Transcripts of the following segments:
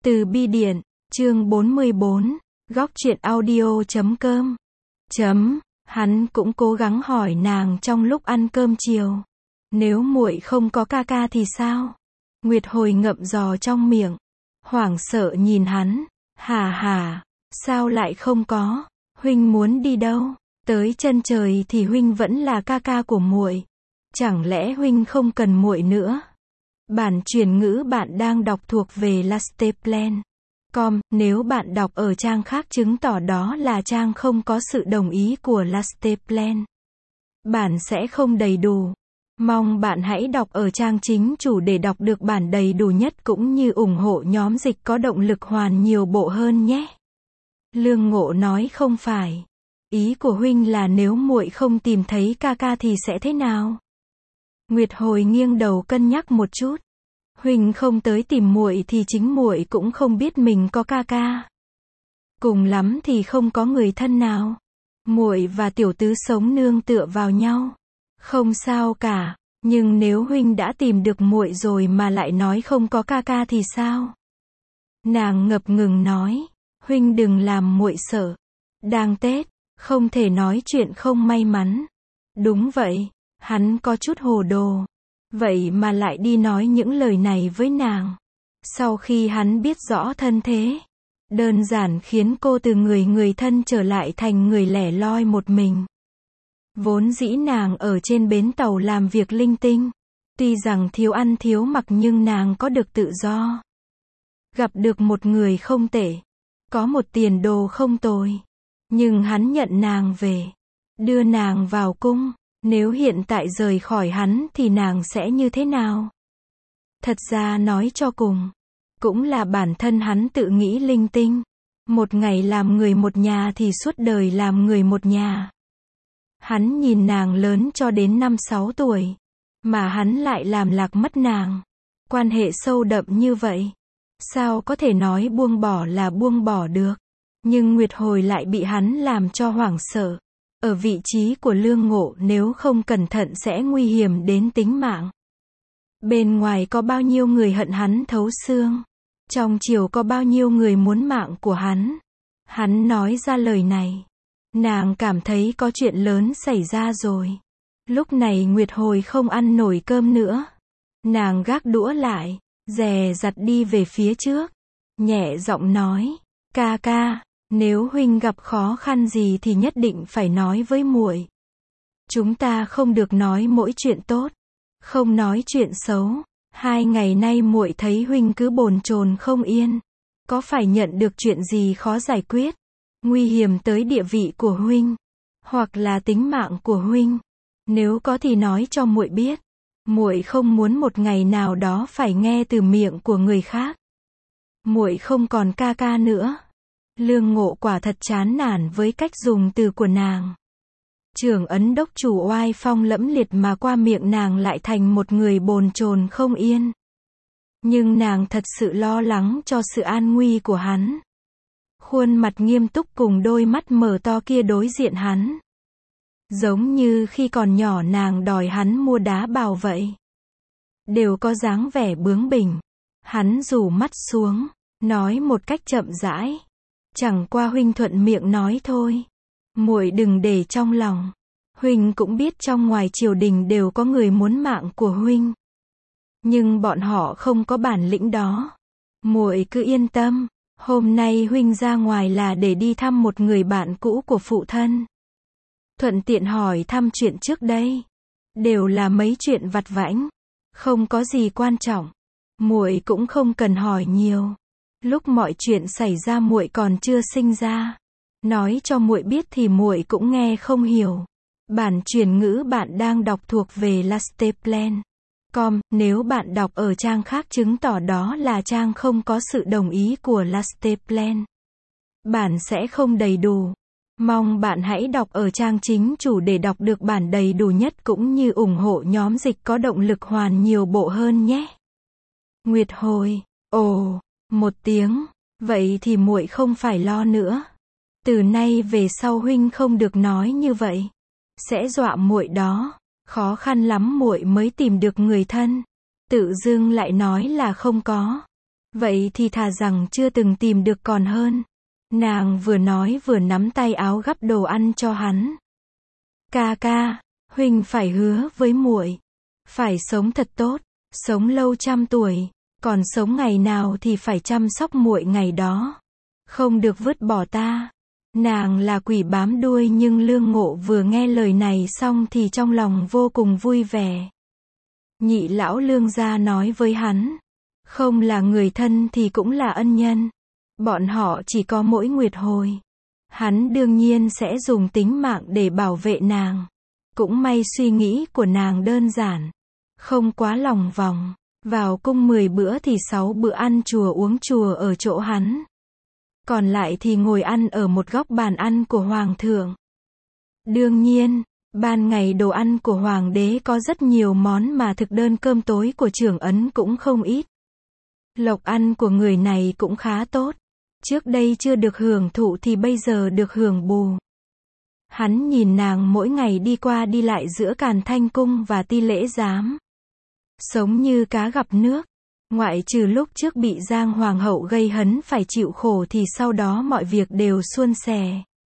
Từ bi điện, chương 44, góc truyện audio.com. Hắn cũng cố gắng hỏi nàng trong lúc ăn cơm chiều. Nếu muội không có ca ca thì sao? Nguyệt Hồi ngậm giò trong miệng, hoảng sợ nhìn hắn. Hà, sao lại không có? Huynh muốn đi đâu? Tới chân trời thì huynh vẫn là ca ca của muội. Chẳng lẽ huynh không cần muội nữa? Bản truyền ngữ bạn đang đọc thuộc về Lasteplan.com, nếu bạn đọc ở trang khác chứng tỏ đó là trang không có sự đồng ý của Lasteplan. Bản sẽ không đầy đủ. Mong bạn hãy đọc ở trang chính chủ để đọc được bản đầy đủ nhất cũng như ủng hộ nhóm dịch có động lực hoàn nhiều bộ hơn nhé. Lương Ngộ nói không phải. Ý của huynh là nếu muội không tìm thấy ca ca thì sẽ thế nào? Nguyệt Hồi nghiêng đầu cân nhắc một chút. Huynh không tới tìm muội thì chính muội cũng không biết mình có ca ca. Cùng lắm thì không có người thân nào. Muội và tiểu tứ sống nương tựa vào nhau. Không sao cả, nhưng nếu huynh đã tìm được muội rồi mà lại nói không có ca ca thì sao? Nàng ngập ngừng nói, huynh đừng làm muội sợ. Đang Tết, không thể nói chuyện không may mắn. Đúng vậy, hắn có chút hồ đồ. Vậy mà lại đi nói những lời này với nàng. Sau khi hắn biết rõ thân thế, đơn giản khiến cô từ người thân trở lại thành người lẻ loi một mình. Vốn dĩ nàng ở trên bến tàu làm việc linh tinh. Tuy rằng thiếu ăn thiếu mặc nhưng nàng có được tự do. Gặp được một người không tệ. Có một tiền đồ không tồi. Nhưng hắn nhận nàng về. Đưa nàng vào cung. Nếu hiện tại rời khỏi hắn thì nàng sẽ như thế nào? Thật ra nói cho cùng, cũng là bản thân hắn tự nghĩ linh tinh. Một ngày làm người một nhà thì suốt đời làm người một nhà. Hắn nhìn nàng lớn cho đến 5-6 tuổi. Mà hắn lại làm lạc mất nàng. Quan hệ sâu đậm như vậy. Sao có thể nói buông bỏ là buông bỏ được? Nhưng Nguyệt Hồi lại bị hắn làm cho hoảng sợ. Ở vị trí của Lương Ngộ nếu không cẩn thận sẽ nguy hiểm đến tính mạng. Bên ngoài có bao nhiêu người hận hắn thấu xương. Trong triều có bao nhiêu người muốn mạng của hắn. Hắn nói ra lời này. Nàng cảm thấy có chuyện lớn xảy ra rồi. Lúc này Nguyệt Hồi không ăn nổi cơm nữa. Nàng gác đũa lại, dè dặt đi về phía trước. Nhẹ giọng nói, ca ca, nếu huynh gặp khó khăn gì thì nhất định phải nói với muội. Chúng ta không được nói mỗi chuyện tốt, không nói chuyện xấu. 2 ngày nay muội thấy huynh cứ bồn chồn không yên. Có phải nhận được chuyện gì khó giải quyết, nguy hiểm tới địa vị của huynh, hoặc là tính mạng của huynh? Nếu có thì nói cho muội biết. Muội không muốn một ngày nào đó phải nghe từ miệng của người khác. Muội không còn ca ca nữa. Lương Ngộ quả thật chán nản với cách dùng từ của nàng. Trưởng ấn đốc chủ oai phong lẫm liệt mà qua miệng nàng lại thành một người bồn chồn không yên. Nhưng nàng thật sự lo lắng cho sự an nguy của hắn. Khuôn mặt nghiêm túc cùng đôi mắt mở to kia đối diện hắn. Giống như khi còn nhỏ nàng đòi hắn mua đá bào vậy. Đều có dáng vẻ bướng bỉnh. Hắn rủ mắt xuống, nói một cách chậm rãi. Chẳng qua huynh thuận miệng nói thôi. Muội đừng để trong lòng. Huynh cũng biết trong ngoài triều đình đều có người muốn mạng của huynh. Nhưng bọn họ không có bản lĩnh đó. Muội cứ yên tâm. Hôm nay huynh ra ngoài là để đi thăm một người bạn cũ của phụ thân. Thuận tiện hỏi thăm chuyện trước đây. Đều là mấy chuyện vặt vãnh. Không có gì quan trọng. Muội cũng không cần hỏi nhiều. Lúc mọi chuyện xảy ra muội còn chưa sinh ra. Nói cho muội biết thì muội cũng nghe không hiểu. Bản truyền ngữ bạn đang đọc thuộc về Lasteplan.com, nếu bạn đọc ở trang khác chứng tỏ đó là trang không có sự đồng ý của Lasteplan. Bản sẽ không đầy đủ. Mong bạn hãy đọc ở trang chính chủ để đọc được bản đầy đủ nhất cũng như ủng hộ nhóm dịch có động lực hoàn nhiều bộ hơn nhé. Nguyệt Hồi, ồ, một tiếng, vậy thì muội không phải lo nữa. Từ nay về sau huynh không được nói như vậy. Sẽ dọa muội đó. Khó khăn lắm muội mới tìm được người thân. Tự dưng lại nói là không có. Vậy thì thà rằng chưa từng tìm được còn hơn. Nàng vừa nói vừa nắm tay áo gắp đồ ăn cho hắn. Ca ca, huynh phải hứa với muội, phải sống thật tốt, sống lâu trăm tuổi, còn sống ngày nào thì phải chăm sóc muội ngày đó, không được vứt bỏ ta. Nàng là quỷ bám đuôi nhưng Lương Ngộ vừa nghe lời này xong thì trong lòng vô cùng vui vẻ. Nhị lão Lương gia nói với hắn, không là người thân thì cũng là ân nhân. Bọn họ chỉ có mỗi Nguyệt Hồi. Hắn đương nhiên sẽ dùng tính mạng để bảo vệ nàng. Cũng may suy nghĩ của nàng đơn giản, không quá lòng vòng. Vào cung 10 bữa thì 6 bữa ăn chùa uống chùa ở chỗ hắn. Còn lại thì ngồi ăn ở một góc bàn ăn của Hoàng thượng. Đương nhiên, ban ngày đồ ăn của Hoàng đế có rất nhiều món mà thực đơn cơm tối của Trưởng Ấn cũng không ít. Lộc ăn của người này cũng khá tốt. Trước đây chưa được hưởng thụ thì bây giờ được hưởng bù. Hắn nhìn nàng mỗi ngày đi qua đi lại giữa Càn Thanh Cung và Ti Lễ Giám. Sống như cá gặp nước. Ngoại trừ lúc trước bị Giang Hoàng hậu gây hấn phải chịu khổ thì sau đó mọi việc đều suôn sẻ.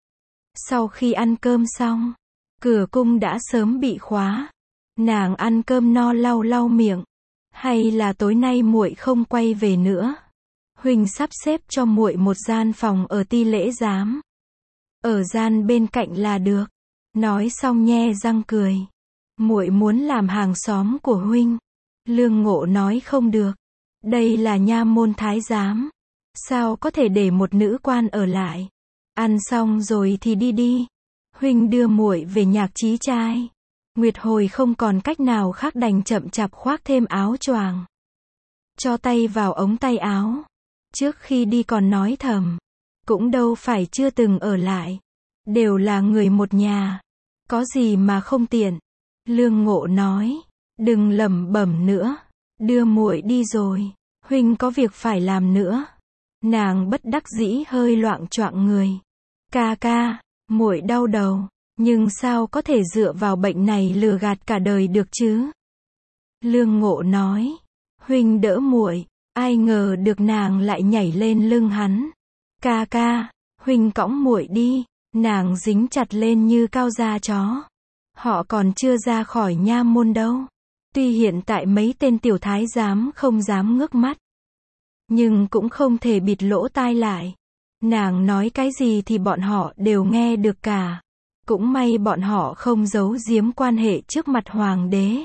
Sau khi ăn cơm xong, cửa cung đã sớm bị khóa. Nàng ăn cơm no lau lau miệng. Hay là tối nay muội không quay về nữa? Huynh sắp xếp cho muội một gian phòng ở Ti Lễ Giám. Ở gian bên cạnh là được. Nói xong nhe răng cười. Muội muốn làm hàng xóm của huynh. Lương Ngộ nói không được. Đây là nha môn thái giám. Sao có thể để một nữ quan ở lại? Ăn xong rồi thì đi đi. Huynh đưa muội về Nhạc Chí trai. Nguyệt Hồi không còn cách nào khác đành chậm chạp khoác thêm áo choàng. Cho tay vào ống tay áo. Trước khi đi còn nói thầm. Cũng đâu phải chưa từng ở lại. Đều là người một nhà. Có gì mà không tiện. Lương Ngộ nói. Đừng lẩm bẩm nữa. Đưa muội đi rồi. Huynh có việc phải làm nữa. Nàng bất đắc dĩ hơi loạng choạng người. Ca ca, muội đau đầu. Nhưng sao có thể dựa vào bệnh này lừa gạt cả đời được chứ? Lương Ngộ nói. Huynh đỡ muội. Ai ngờ được nàng lại nhảy lên lưng hắn. Ca ca, huynh cõng muội đi. Nàng dính chặt lên như cao da chó. Họ còn chưa ra khỏi nha môn đâu. Tuy hiện tại mấy tên tiểu thái giám không dám ngước mắt. Nhưng cũng không thể bịt lỗ tai lại. Nàng nói cái gì thì bọn họ đều nghe được cả. Cũng may bọn họ không giấu giếm quan hệ trước mặt hoàng đế.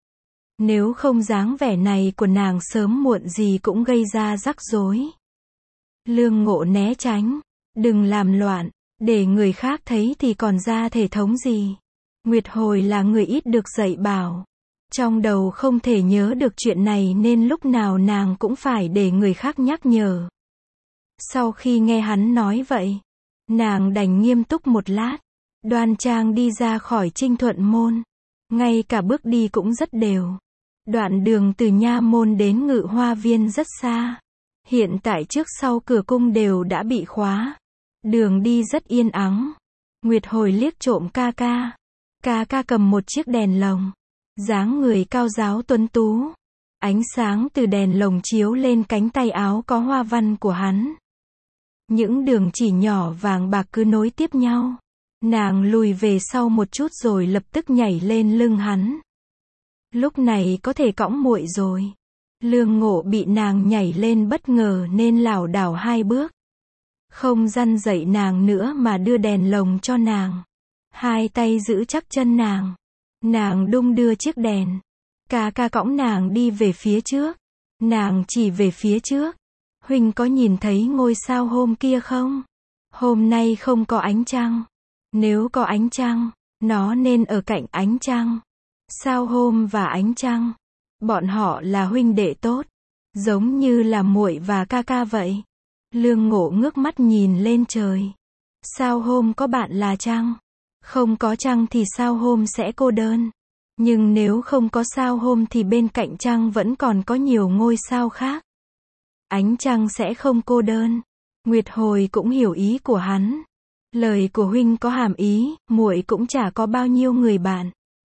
Nếu không dáng vẻ này của nàng sớm muộn gì cũng gây ra rắc rối. Lương Ngộ né tránh. Đừng làm loạn. Để người khác thấy thì còn ra thể thống gì. Nguyệt Hồi là người ít được dạy bảo. Trong đầu không thể nhớ được chuyện này nên lúc nào nàng cũng phải để người khác nhắc nhở. Sau khi nghe hắn nói vậy, nàng đành nghiêm túc một lát. Đoan trang đi ra khỏi Trinh Thuận môn. Ngay cả bước đi cũng rất đều. Đoạn đường từ nha môn đến Ngự Hoa Viên rất xa. Hiện tại trước sau cửa cung đều đã bị khóa. Đường đi rất yên ắng. Nguyệt Hồi liếc trộm ca ca. Ca ca cầm một chiếc đèn lồng. Dáng người cao ráo tuấn tú. Ánh sáng từ đèn lồng chiếu lên cánh tay áo có hoa văn của hắn. Những đường chỉ nhỏ vàng bạc cứ nối tiếp nhau. Nàng lùi về sau một chút rồi lập tức nhảy lên lưng hắn. Lúc này có thể cõng muội rồi. Lương Ngộ bị nàng nhảy lên bất ngờ nên lảo đảo 2 bước. Không răn dậy nàng nữa mà đưa đèn lồng cho nàng. 2 tay giữ chắc chân nàng. Nàng đung đưa chiếc đèn. Ca ca cõng nàng đi về phía trước. Nàng chỉ về phía trước. Huynh có nhìn thấy ngôi sao hôm kia không? Hôm nay không có ánh trăng. Nếu có ánh trăng, nó nên ở cạnh ánh trăng. Sao hôm và ánh trăng, bọn họ là huynh đệ tốt, giống như là muội và ca ca vậy. Lương Ngộ ngước mắt nhìn lên trời. Sao hôm có bạn là trăng, không có trăng thì sao hôm sẽ cô đơn. Nhưng nếu không có sao hôm thì bên cạnh trăng vẫn còn có nhiều ngôi sao khác. Ánh trăng sẽ không cô đơn. Nguyệt Hồi cũng hiểu ý của hắn. Lời của huynh có hàm ý, muội cũng chả có bao nhiêu người bạn.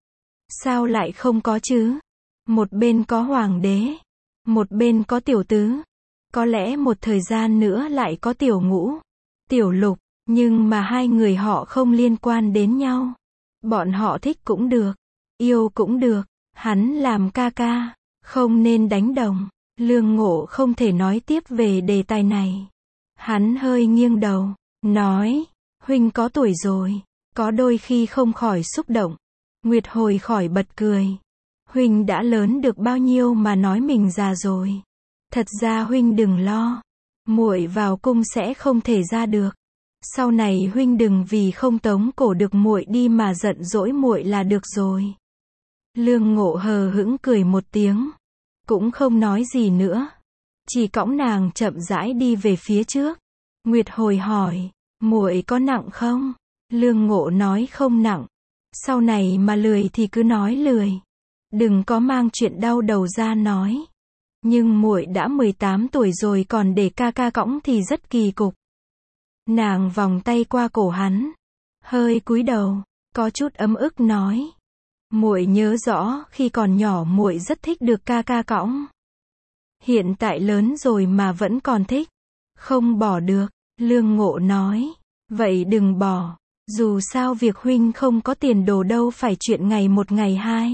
Sao lại không có chứ? Một bên có hoàng đế, một bên có tiểu tứ. Có lẽ một thời gian nữa lại có Tiểu Ngũ, Tiểu Lục, nhưng mà hai người họ không liên quan đến nhau. Bọn họ thích cũng được, yêu cũng được, hắn làm ca ca, không nên đánh đồng. Lương Ngộ không thể nói tiếp về đề tài này. Hắn hơi nghiêng đầu, nói, huynh có tuổi rồi, có đôi khi không khỏi xúc động. Nguyệt Hồi khỏi bật cười. Huynh đã lớn được bao nhiêu mà nói mình già rồi. Thật ra huynh đừng lo, muội vào cung sẽ không thể ra được. Sau này huynh đừng vì không tống cổ được muội đi mà giận dỗi muội là được rồi. Lương Ngộ hờ hững cười một tiếng, cũng không nói gì nữa, chỉ cõng nàng chậm rãi đi về phía trước. Nguyệt Hồi hỏi, muội có nặng không? Lương Ngộ nói không nặng. Sau này mà lười thì cứ nói lười, đừng có mang chuyện đau đầu ra nói. Nhưng muội đã 18 tuổi rồi còn để ca ca cõng thì rất kỳ cục. Nàng vòng tay qua cổ hắn, hơi cúi đầu, có chút ấm ức nói, muội nhớ rõ khi còn nhỏ muội rất thích được ca ca cõng. Hiện tại lớn rồi mà vẫn còn thích, không bỏ được. Lương Ngộ nói, vậy đừng bỏ, dù sao việc huynh không có tiền đồ đâu phải chuyện ngày một ngày hai.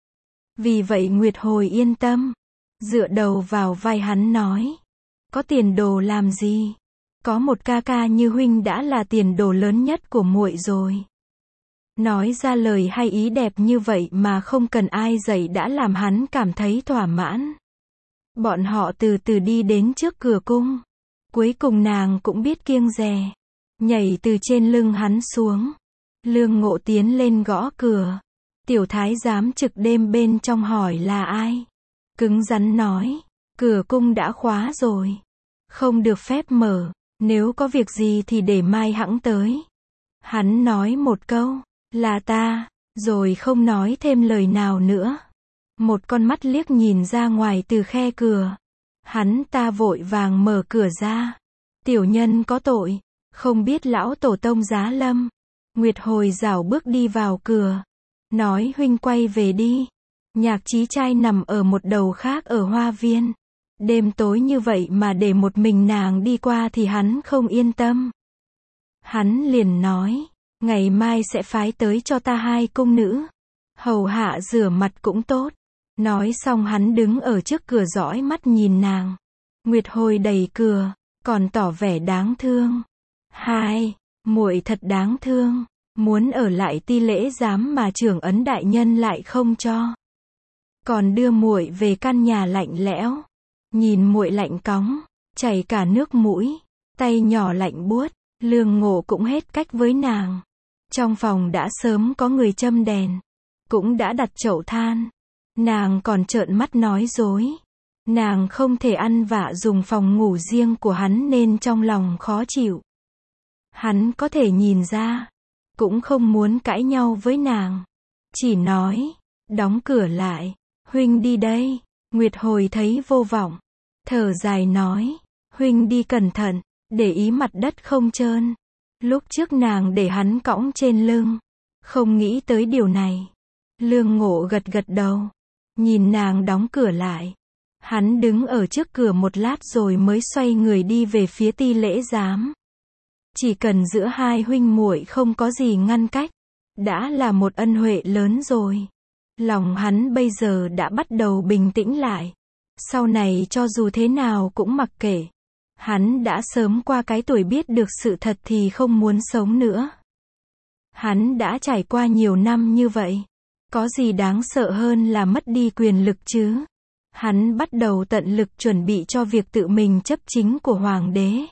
Vì vậy Nguyệt Hồi yên tâm, dựa đầu vào vai hắn nói, có tiền đồ làm gì? Có một ca ca như huynh đã là tiền đồ lớn nhất của muội rồi. Nói ra lời hay ý đẹp như vậy mà không cần ai dạy đã làm hắn cảm thấy thỏa mãn. Bọn họ từ từ đi đến trước cửa cung. Cuối cùng nàng cũng biết kiêng dè, nhảy từ trên lưng hắn xuống. Lương Ngộ tiến lên gõ cửa. Tiểu thái giám trực đêm bên trong hỏi là ai. Cứng rắn nói, cửa cung đã khóa rồi, không được phép mở, nếu có việc gì thì để mai hẵng tới. Hắn nói một câu, là ta, rồi không nói thêm lời nào nữa. Một con mắt liếc nhìn ra ngoài từ khe cửa. Hắn ta vội vàng mở cửa ra. Tiểu nhân có tội, không biết lão tổ tông giá lâm. Nguyệt Hồi rảo bước đi vào cửa, nói huynh quay về đi. Nhạc Chí Trai nằm ở một đầu khác ở hoa viên. Đêm tối như vậy mà để một mình nàng đi qua thì hắn không yên tâm. Hắn liền nói, ngày mai sẽ phái tới cho ta 2 cung nữ, hầu hạ rửa mặt cũng tốt. Nói xong hắn đứng ở trước cửa dõi mắt nhìn nàng. Nguyệt Hồi đẩy cửa, còn tỏ vẻ đáng thương. Muội thật đáng thương, muốn ở lại Ti Lễ Giám mà trưởng ấn đại nhân lại không cho. Còn đưa muội về căn nhà lạnh lẽo. Nhìn muội lạnh cóng, chảy cả nước mũi, tay nhỏ lạnh buốt. Lương Ngộ cũng hết cách với nàng. Trong phòng đã sớm có người châm đèn, cũng đã đặt chậu than. Nàng còn trợn mắt nói dối. Nàng không thể ăn vạ dùng phòng ngủ riêng của hắn nên trong lòng khó chịu. Hắn có thể nhìn ra, cũng không muốn cãi nhau với nàng. Chỉ nói, đóng cửa lại, huynh đi đây. Nguyệt Hồi thấy vô vọng, thở dài nói, huynh đi cẩn thận, để ý mặt đất không trơn. Lúc trước nàng để hắn cõng trên lưng, không nghĩ tới điều này. Lương Ngộ gật gật đầu, nhìn nàng đóng cửa lại. Hắn đứng ở trước cửa một lát rồi mới xoay người đi về phía Ti Lễ Giám. Chỉ cần giữa hai huynh muội không có gì ngăn cách, đã là một ân huệ lớn rồi. Lòng hắn bây giờ đã bắt đầu bình tĩnh lại. Sau này cho dù thế nào cũng mặc kệ. Hắn đã sớm qua cái tuổi biết được sự thật thì không muốn sống nữa. Hắn đã trải qua nhiều năm như vậy. Có gì đáng sợ hơn là mất đi quyền lực chứ? Hắn bắt đầu tận lực chuẩn bị cho việc tự mình chấp chính của hoàng đế.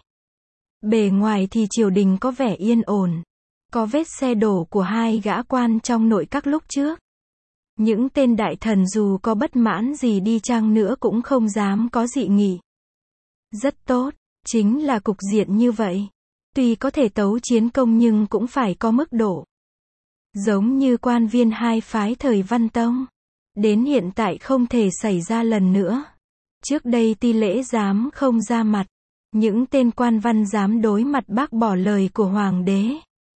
Bề ngoài thì triều đình có vẻ yên ổn. Có vết xe đổ của 2 gã quan trong nội các lúc trước. Những tên đại thần dù có bất mãn gì đi chăng nữa cũng không dám có dị nghị. Rất tốt, chính là cục diện như vậy. Tuy có thể tấu chiến công nhưng cũng phải có mức độ. Giống như quan viên 2 phái thời Văn Tông. Đến hiện tại không thể xảy ra lần nữa. Trước đây Ti Lễ Giám không ra mặt. Những tên quan văn dám đối mặt bác bỏ lời của hoàng đế.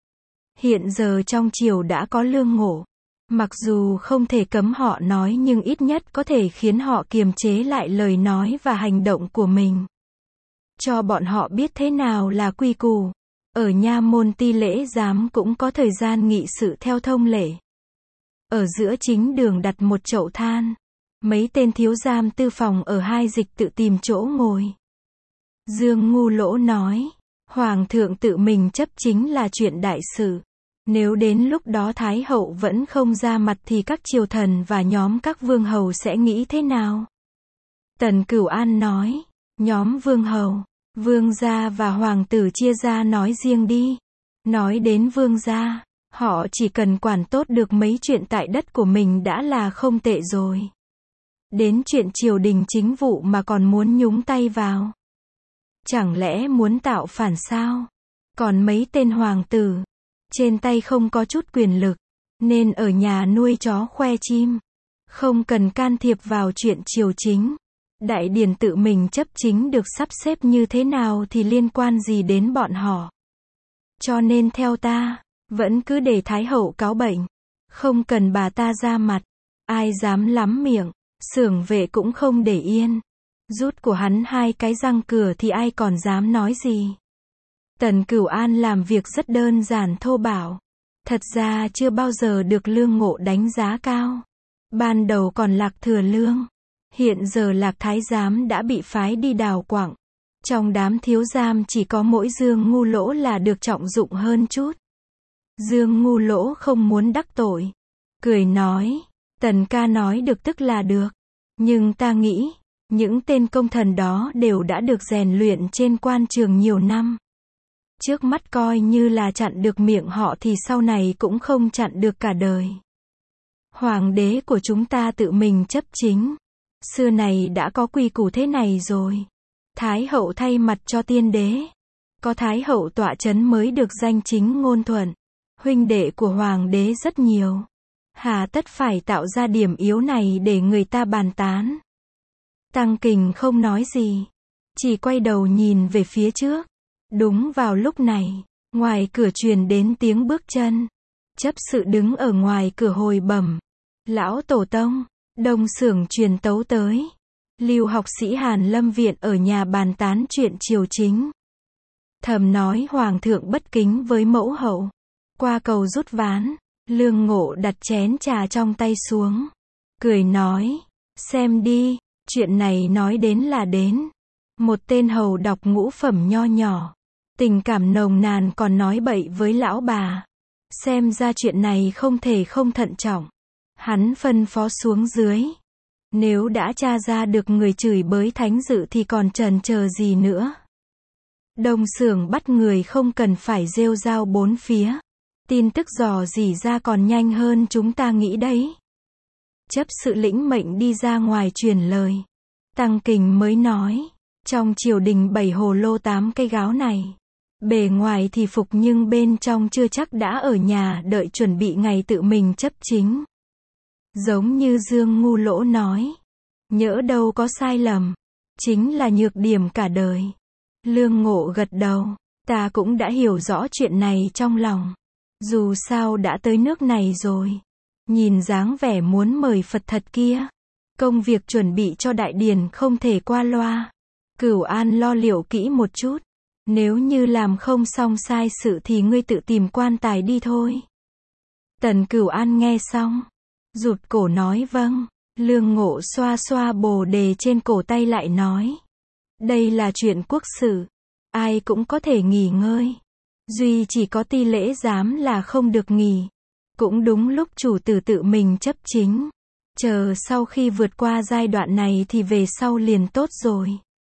Hiện giờ trong triều đã có Lương Ngộ. Mặc dù không thể cấm họ nói nhưng ít nhất có thể khiến họ kiềm chế lại lời nói và hành động của mình. cho bọn họ biết thế nào là quy củ. Ở nha môn ti lễ giám cũng có thời gian nghị sự theo thông lệ. Ở giữa chính đường đặt một chậu than. Mấy tên thiếu giam tư phòng ở hai dịch tự tìm chỗ ngồi. Dương Ngu Lỗ nói, Hoàng thượng tự mình chấp chính là chuyện đại sự. Nếu đến lúc đó Thái hậu vẫn không ra mặt thì các triều thần và nhóm các vương hầu sẽ nghĩ thế nào? Tần Cửu An nói, nhóm vương hầu, vương gia và hoàng tử chia ra nói riêng đi. Nói đến vương gia, họ chỉ cần quản tốt được mấy chuyện tại đất của mình đã là không tệ rồi. Đến chuyện triều đình chính vụ mà còn muốn nhúng tay vào. Chẳng lẽ muốn tạo phản sao? Còn mấy tên hoàng tử, trên tay không có chút quyền lực, nên ở nhà nuôi chó khoe chim. Không cần can thiệp vào chuyện triều chính. Đại điển tự mình chấp chính được sắp xếp như thế nào thì liên quan gì đến bọn họ. Cho nên theo ta, vẫn cứ để Thái hậu cáo bệnh. Không cần bà ta ra mặt. Ai dám lắm miệng, xưởng vệ cũng không để yên. Rút của hắn hai cái răng cửa thì ai còn dám nói gì. Tần Cửu An làm việc rất đơn giản thô bạo. Thật ra chưa bao giờ được Lương Ngộ đánh giá cao. Ban đầu còn Lạc Thừa Lương. Hiện giờ Lạc Thái Giám đã bị phái đi đào quặng. Trong đám thiếu giam chỉ có mỗi Dương Ngu Lỗ là được trọng dụng hơn chút. Dương Ngu Lỗ không muốn đắc tội. Cười nói, Tần ca nói được tức là được. Nhưng ta nghĩ, những tên công thần đó đều đã được rèn luyện trên quan trường nhiều năm. Trước mắt coi như là chặn được miệng họ thì sau này cũng không chặn được cả đời. Hoàng đế của chúng ta tự mình chấp chính. Xưa này đã có quy củ thế này rồi. Thái hậu thay mặt cho tiên đế. Có Thái hậu tọa chấn mới được danh chính ngôn thuận. Huynh đệ của hoàng đế rất nhiều. Hà tất phải tạo ra điểm yếu này để người ta bàn tán. Tăng Kình không nói gì. Chỉ quay đầu nhìn về phía trước. Đúng vào lúc này, ngoài cửa truyền đến tiếng bước chân. Chấp sự đứng ở ngoài cửa hồi bẩm. Lão tổ tông, Đông Xưởng truyền tấu tới. Lưu học sĩ Hàn Lâm Viện ở nhà bàn tán chuyện triều chính. Thầm nói hoàng thượng bất kính với mẫu hậu. Qua cầu rút ván, Lương Ngộ đặt chén trà trong tay xuống. Cười nói, xem đi, chuyện này nói đến là đến. Một tên hầu đọc ngũ phẩm nho nhỏ. Tình cảm nồng nàn còn nói bậy với lão bà. Xem ra chuyện này không thể không thận trọng. Hắn phân phó xuống dưới. Nếu đã tra ra được người chửi bới thánh dự thì còn chần chờ gì nữa. Đông Xưởng bắt người không cần phải rêu rao bốn phía. Tin tức dò dỉ ra còn nhanh hơn chúng ta nghĩ đấy. Chấp sự lĩnh mệnh đi ra ngoài truyền lời. Tăng Kình mới nói. Trong triều đình 7 hồ lô 8 cây gáo này. Bề ngoài thì phục nhưng bên trong chưa chắc đã ở nhà đợi chuẩn bị ngày tự mình chấp chính. Giống như Dương Ngu Lỗ nói. Nhỡ đâu có sai lầm. Chính là nhược điểm cả đời. Lương Ngộ gật đầu. Ta cũng đã hiểu rõ chuyện này trong lòng. Dù sao đã tới nước này rồi. Nhìn dáng vẻ muốn mời Phật thật kia. Công việc chuẩn bị cho đại điển không thể qua loa. Cửu An lo liệu kỹ một chút. Nếu như làm không xong sai sự thì ngươi tự tìm quan tài đi thôi. Tần Cửu An nghe xong. Rụt cổ nói vâng. Lương Ngộ xoa xoa bồ đề trên cổ tay lại nói. Đây là chuyện quốc sự. Ai cũng có thể nghỉ ngơi. Duy chỉ có ti lễ giám là không được nghỉ. Cũng đúng lúc chủ tử tự mình chấp chính. Chờ sau khi vượt qua giai đoạn này thì về sau liền tốt rồi.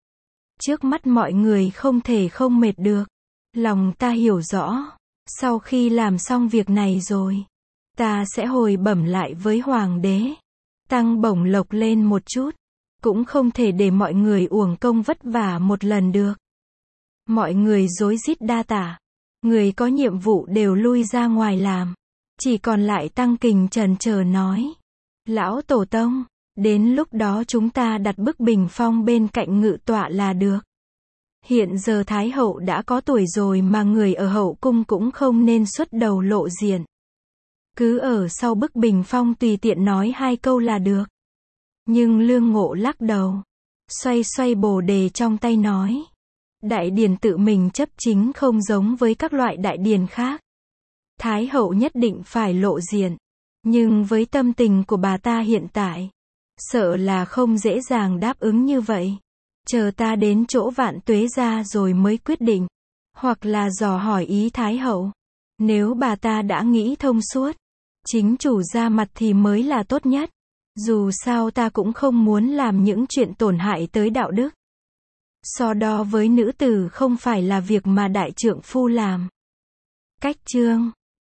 Trước mắt mọi người không thể không mệt được. Lòng ta hiểu rõ. Sau khi làm xong việc này rồi, ta sẽ hồi bẩm lại với hoàng đế. Tăng bổng lộc lên một chút. Cũng không thể để mọi người uổng công vất vả một lần được. Mọi người rối rít đa tả. Người có nhiệm vụ đều lui ra ngoài làm. Chỉ còn lại Tăng Kình chần chờ nói. Lão tổ tông, đến lúc đó chúng ta đặt bức bình phong bên cạnh ngự tọa là được. Hiện giờ Thái hậu đã có tuổi rồi mà người ở hậu cung cũng không nên xuất đầu lộ diện. Cứ ở sau bức bình phong tùy tiện nói hai câu là được. Nhưng Lương Ngộ lắc đầu. Xoay xoay bồ đề trong tay nói. Đại điển tự mình chấp chính không giống với các loại đại điển khác. Thái hậu nhất định phải lộ diện. Nhưng với tâm tình của bà ta hiện tại, sợ là không dễ dàng đáp ứng như vậy. Chờ ta đến chỗ Vạn Tuế gia rồi mới quyết định. Hoặc là dò hỏi ý Thái hậu. Nếu bà ta đã nghĩ thông suốt, chính chủ ra mặt thì mới là tốt nhất. Dù sao ta cũng không muốn làm những chuyện tổn hại tới đạo đức. So đo với nữ tử không phải là việc mà đại trượng phu làm. Cách chương